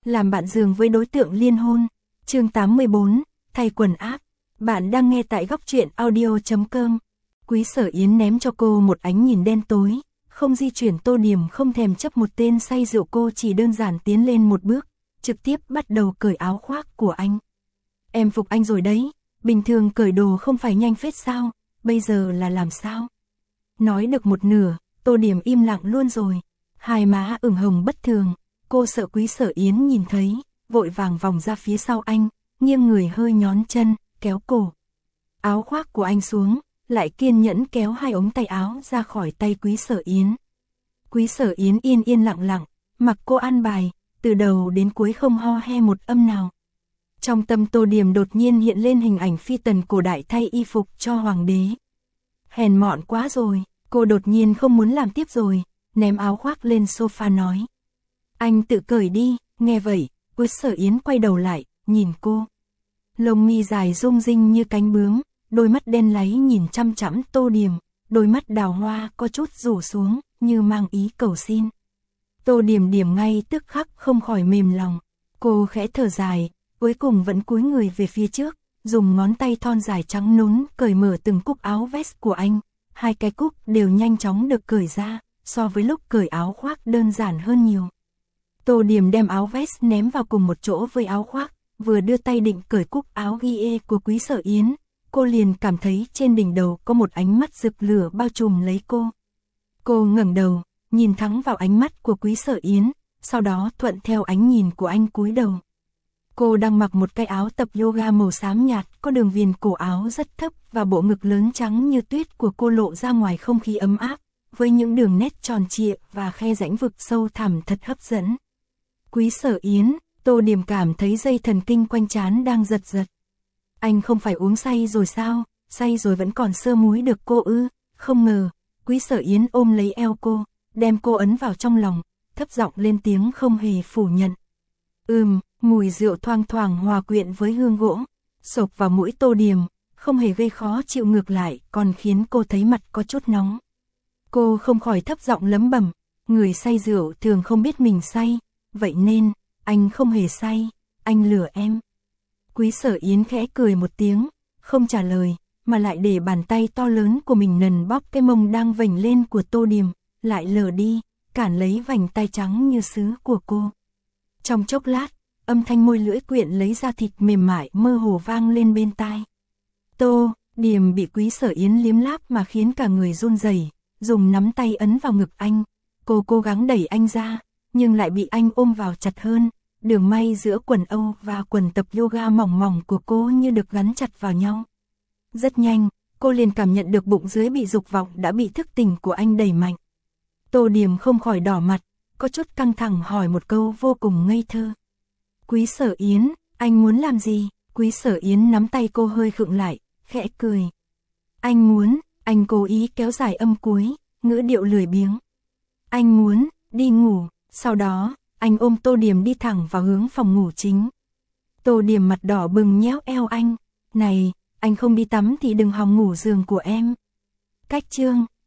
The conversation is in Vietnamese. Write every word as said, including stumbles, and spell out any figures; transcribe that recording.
làm bạn giường với đối tượng liên hôn. Chương tám mươi bốn, thay quần áp. Bạn đang nghe tại góc truyện audio chấm com. Quý Sở Yến ném cho cô một ánh nhìn đen tối, không di chuyển. Tô Điểm không thèm chấp một tên say rượu, cô chỉ đơn giản tiến lên một bước, trực tiếp bắt đầu cởi áo khoác của anh. Em phục anh rồi đấy, bình thường cởi đồ không phải nhanh phết sao, bây giờ là làm sao? Nói được một nửa, Tô Điểm im lặng luôn rồi, hai má ửng hồng bất thường, cô sợ Quý Sở Yến nhìn thấy, vội vàng vòng ra phía sau anh, nghiêng người hơi nhón chân, kéo cổ áo khoác của anh xuống, lại kiên nhẫn kéo hai ống tay áo ra khỏi tay Quý Sở Yến. Quý Sở Yến yên yên lặng lặng, mặc cô an bài, từ đầu đến cuối không ho he một âm nào. Trong tâm Tô Điểm đột nhiên hiện lên hình ảnh phi tần cổ đại thay y phục cho hoàng đế. Hèn mọn quá rồi, cô đột nhiên không muốn làm tiếp rồi, ném áo khoác lên sofa nói. Anh tự cởi đi. Nghe vậy, Quý Sở Yến quay đầu lại, nhìn cô. Lông mi dài rung rinh như cánh bướm, đôi mắt đen láy nhìn chăm chăm Tô Điểm, đôi mắt đào hoa có chút rủ xuống, như mang ý cầu xin. Tô Điểm điểm ngay tức khắc không khỏi mềm lòng, cô khẽ thở dài, cuối cùng vẫn cúi người về phía trước, dùng ngón tay thon dài trắng nõn cởi mở từng cúc áo vest của anh, hai cái cúc đều nhanh chóng được cởi ra, so với lúc cởi áo khoác đơn giản hơn nhiều. Tô Điểm đem áo vest ném vào cùng một chỗ với áo khoác, vừa đưa tay định cởi cúc áo ghi của Quý Sở Yến, cô liền cảm thấy trên đỉnh đầu có một ánh mắt rực lửa bao trùm lấy cô. Cô ngẩng đầu, nhìn thẳng vào ánh mắt của Quý Sở Yến, sau đó thuận theo ánh nhìn của anh cúi đầu. Cô đang mặc một cái áo tập yoga màu xám nhạt, có đường viền cổ áo rất thấp và bộ ngực lớn trắng như tuyết của cô lộ ra ngoài không khí ấm áp, với những đường nét tròn trịa và khe rãnh vực sâu thẳm thật hấp dẫn. Quý Sở Yến, Tô Điểm cảm thấy dây thần kinh quanh trán đang giật giật. Anh không phải uống say rồi sao, say rồi vẫn còn sơ múi được cô ư? Không ngờ, Quý Sở Yến ôm lấy eo cô, đem cô ấn vào trong lòng, thấp giọng lên tiếng không hề phủ nhận. Ừm, mùi rượu thoang thoảng hòa quyện với hương gỗ, xộc vào mũi Tô Điểm, không hề gây khó chịu, ngược lại còn khiến cô thấy mặt có chút nóng. Cô không khỏi thấp giọng lẩm bẩm, người say rượu thường không biết mình say, vậy nên, anh không hề say, anh lừa em. Quý Sở Yến khẽ cười một tiếng, không trả lời, mà lại để bàn tay to lớn của mình nần bóp cái mông đang vểnh lên của Tô Điểm, lại lờ đi, cản lấy vành tay trắng như sứ của cô. Trong chốc lát, âm thanh môi lưỡi quyện lấy da thịt mềm mại mơ hồ vang lên bên tai. Tô Điểm bị Quý Sở Yến liếm láp mà khiến cả người run rẩy, dùng nắm tay ấn vào ngực anh, cô cố gắng đẩy anh ra, nhưng lại bị anh ôm vào chặt hơn. Đường may giữa quần âu và quần tập yoga mỏng mỏng của cô như được gắn chặt vào nhau. Rất nhanh, cô liền cảm nhận được bụng dưới bị dục vọng đã bị thức tỉnh của anh đẩy mạnh. Tô Điểm không khỏi đỏ mặt, có chút căng thẳng hỏi một câu vô cùng ngây thơ. Quý Sở Yến, anh muốn làm gì? Quý Sở Yến nắm tay cô hơi khựng lại, khẽ cười. Anh muốn, anh cố ý kéo dài âm cuối, ngữ điệu lười biếng. Anh muốn, đi ngủ, sau đó, anh ôm Tô Điểm đi thẳng vào hướng phòng ngủ chính. Tô Điểm mặt đỏ bừng nhéo eo anh. Này, anh không đi tắm thì đừng hòng ngủ giường của em. Cách chương